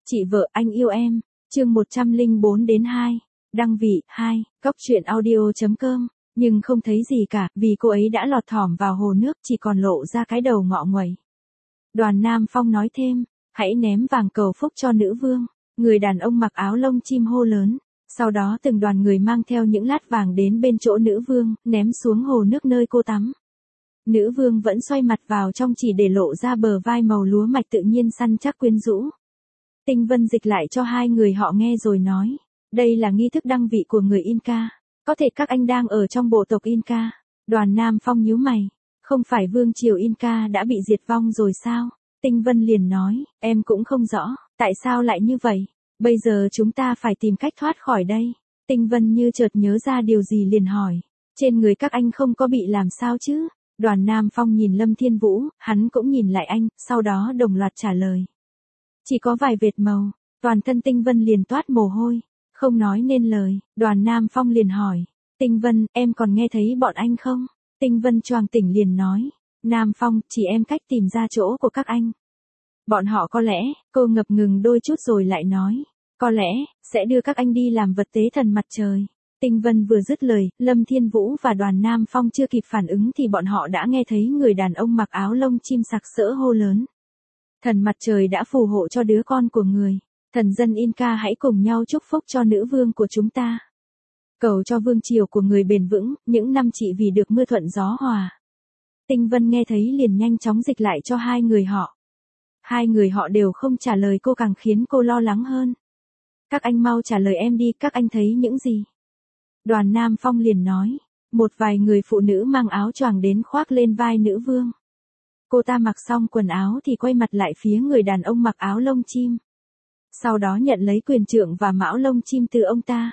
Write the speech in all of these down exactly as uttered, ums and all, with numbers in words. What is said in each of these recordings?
Chị vợ anh yêu em, chương một trăm lẻ bốn đến hai, đăng vị, hai, cóc truyện audio.com, nhưng không thấy gì cả, vì cô ấy đã lọt thỏm vào hồ nước, chỉ còn lộ ra cái đầu ngọ nguậy. Đoàn Nam Phong nói thêm, hãy ném vàng cầu phúc cho nữ vương, người đàn ông mặc áo lông chim hô lớn. Sau đó từng đoàn người mang theo những lát vàng đến bên chỗ nữ vương, ném xuống hồ nước nơi cô tắm. Nữ vương vẫn xoay mặt vào trong chỉ để lộ ra bờ vai màu lúa mạch tự nhiên săn chắc quyến rũ. Tinh Vân dịch lại cho hai người họ nghe rồi nói, đây là nghi thức đăng vị của người Inca, có thể các anh đang ở trong bộ tộc Inca. Đoàn Nam Phong nhíu mày, không phải vương triều Inca đã bị diệt vong rồi sao? Tinh Vân liền nói, em cũng không rõ, tại sao lại như vậy? Bây giờ chúng ta phải tìm cách thoát khỏi đây. Tinh Vân như chợt nhớ ra điều gì liền hỏi, trên người các anh không có bị làm sao chứ? Đoàn Nam Phong nhìn Lâm Thiên Vũ, hắn cũng nhìn lại anh, sau đó đồng loạt trả lời. Chỉ có vài vệt màu, toàn thân Tinh Vân liền toát mồ hôi, không nói nên lời. Đoàn Nam Phong liền hỏi, Tinh Vân, em còn nghe thấy bọn anh không? Tinh Vân choàng tỉnh liền nói, Nam Phong, chỉ em cách tìm ra chỗ của các anh. Bọn họ có lẽ, cô ngập ngừng đôi chút rồi lại nói, có lẽ, sẽ đưa các anh đi làm vật tế thần mặt trời. Tinh Vân vừa dứt lời, Lâm Thiên Vũ và Đoàn Nam Phong chưa kịp phản ứng thì bọn họ đã nghe thấy người đàn ông mặc áo lông chim sặc sỡ hô lớn. Thần mặt trời đã phù hộ cho đứa con của người, thần dân Inca hãy cùng nhau chúc phúc cho nữ vương của chúng ta. Cầu cho vương triều của người bền vững, những năm trị vì được mưa thuận gió hòa. Tinh Vân nghe thấy liền nhanh chóng dịch lại cho hai người họ. Hai người họ đều không trả lời cô càng khiến cô lo lắng hơn. Các anh mau trả lời em đi, các anh thấy những gì? Đoàn Nam Phong liền nói, một vài người phụ nữ mang áo choàng đến khoác lên vai nữ vương. Cô ta mặc xong quần áo thì quay mặt lại phía người đàn ông mặc áo lông chim. Sau đó nhận lấy quyền trượng và mão lông chim từ ông ta.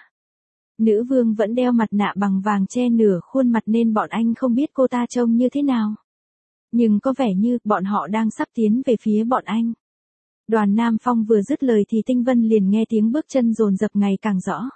Nữ vương vẫn đeo mặt nạ bằng vàng che nửa khuôn mặt nên bọn anh không biết cô ta trông như thế nào. Nhưng có vẻ như bọn họ đang sắp tiến về phía bọn anh. Đoàn Nam Phong vừa dứt lời thì Tinh Vân liền nghe tiếng bước chân dồn dập ngày càng rõ.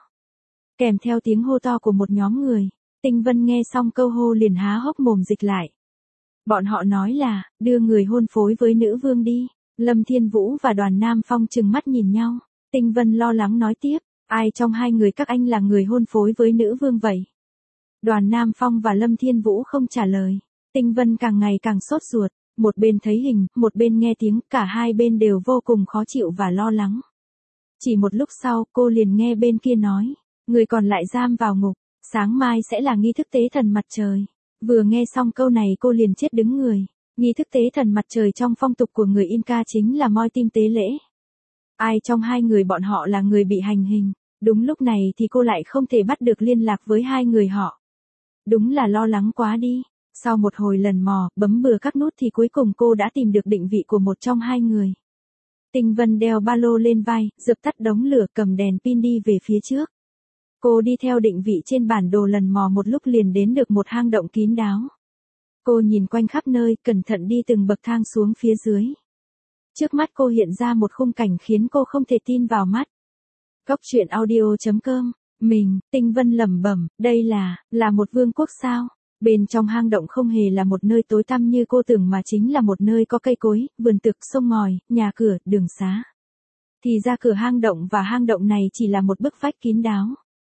Kèm theo tiếng hô to của một nhóm người, Tinh Vân nghe xong câu hô liền há hốc mồm dịch lại. Bọn họ nói là, đưa người hôn phối với nữ vương đi. Lâm Thiên Vũ và Đoàn Nam Phong trừng mắt nhìn nhau. Tinh Vân lo lắng nói tiếp, ai trong hai người các anh là người hôn phối với nữ vương vậy? Đoàn Nam Phong và Lâm Thiên Vũ không trả lời. Tinh Vân càng ngày càng sốt ruột, một bên thấy hình, một bên nghe tiếng, cả hai bên đều vô cùng khó chịu và lo lắng. Chỉ một lúc sau, cô liền nghe bên kia nói, người còn lại giam vào ngục, sáng mai sẽ là nghi thức tế thần mặt trời. Vừa nghe xong câu này cô liền chết đứng người. Nghi thức tế thần mặt trời trong phong tục của người Inca chính là moi tim tế lễ. Ai trong hai người bọn họ là người bị hành hình? Đúng lúc này thì cô lại không thể bắt được liên lạc với hai người họ. Đúng là lo lắng quá đi. Sau một hồi lần mò, bấm bừa các nút thì cuối cùng cô đã tìm được định vị của một trong hai người. Tinh Vân đeo ba lô lên vai, dập tắt đống lửa cầm đèn pin đi về phía trước. Cô đi theo định vị trên bản đồ lần mò một lúc liền đến được một hang động kín đáo. Cô nhìn quanh khắp nơi, cẩn thận đi từng bậc thang xuống phía dưới. Trước mắt cô hiện ra một khung cảnh khiến cô không thể tin vào mắt. Cóc truyện audio.com, mình, Tinh Vân lẩm bẩm, đây là, là một vương quốc sao? Bên trong hang động không hề là một nơi tối tăm như cô tưởng mà chính là một nơi có cây cối, vườn tược, sông ngòi, nhà cửa, đường xá. Thì ra cửa hang động và hang động này chỉ là một bức vách kín đáo.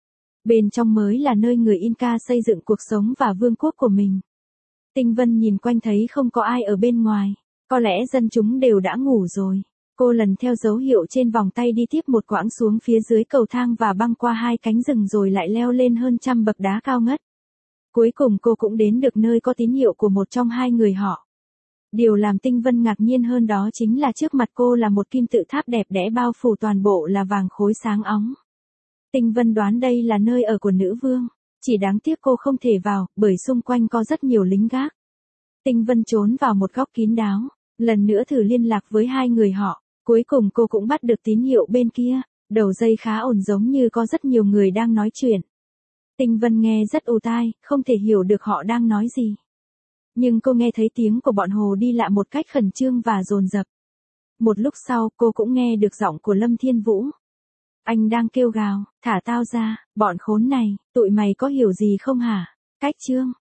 Bên trong mới là nơi người Inca xây dựng cuộc sống và vương quốc của mình. Tinh Vân nhìn quanh thấy không có ai ở bên ngoài, có lẽ dân chúng đều đã ngủ rồi. Cô lần theo dấu hiệu trên vòng tay đi tiếp một quãng xuống phía dưới cầu thang và băng qua hai cánh rừng rồi lại leo lên hơn trăm bậc đá cao ngất. Cuối cùng cô cũng đến được nơi có tín hiệu của một trong hai người họ. Điều làm Tinh Vân ngạc nhiên hơn đó chính là trước mặt cô là một kim tự tháp đẹp đẽ bao phủ toàn bộ là vàng khối sáng óng. Tinh Vân đoán đây là nơi ở của nữ vương. Chỉ đáng tiếc cô không thể vào, bởi xung quanh có rất nhiều lính gác. Tinh Vân trốn vào một góc kín đáo, lần nữa thử liên lạc với hai người họ. Cuối cùng cô cũng bắt được tín hiệu bên kia, đầu dây khá ổn giống như có rất nhiều người đang nói chuyện. Tinh Vân nghe rất ù tai, không thể hiểu được họ đang nói gì. Nhưng cô nghe thấy tiếng của bọn hồ đi lạ một cách khẩn trương và dồn dập. Một lúc sau cô cũng nghe được giọng của Lâm Thiên Vũ. Anh đang kêu gào, thả tao ra, bọn khốn này, tụi mày có hiểu gì không hả? Cách chương.